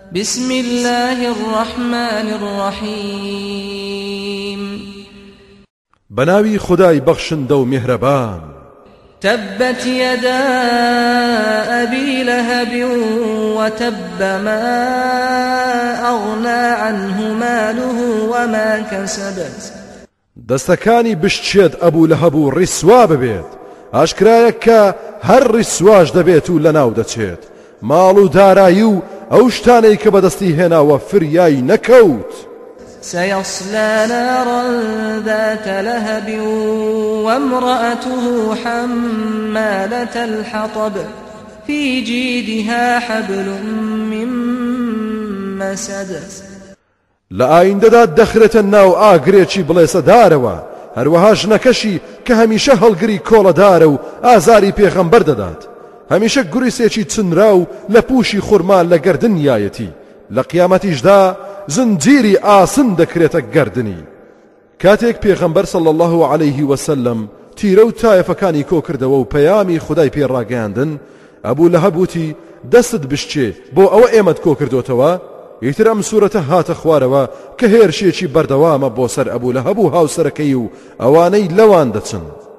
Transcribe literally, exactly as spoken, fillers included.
بسم الله الرحمن الرحيم بناوي خداي بخشندە و مهربان. تبت يدا أبي لهب وتب ما أغنى عنه ماله وما كسبت. دەستەکانی بشتێت ئەبوو لەهەب و ڕیسوا ببێت، ئاشکرایە کە هەر ڕیسواش دەبێت و لەناو دەچێت، ماڵ و دارایی و ئەو شتانەی کە بەدەستی هێناوە فریای نەکەوت. سيصلى نارا ذات لهب وامرأته حمالة الحطب في جيدها حبل من مسد. لآئندەدا دەخرێتە ناو ئاگرێکی بڵێسەدارەوە، هەروەها ژنەکەشی کە هەمیشە هەڵگری کۆڵەدارە و ئازاری پێغەمبەر دەدات، هەمیشە گوریسێکی چنرا و لە پوشی خورما لە گەردنیایەتی، لە قیامەتیشدا زنجیری ئاسن دەکرێتە گەردنی. کاتێک پێغەمبەر صلی الله عليه وسلم تیرە و تایەفەکانی کۆ کردەوە و پەیامی خودای پێڕاگەیاندن، ئەبوو لەهەب وتی دەستت بشچێ بۆ ئەوە ئێمەت کۆ کردوتەوە. ئیتر ئەم سوورەتە هاتە خوارەوە کە هێرشێکی بەردەوامە بۆ سەر ئەبوو لەهەب و هاوسەرەکەی و ئەوانەی لەوان دەچن.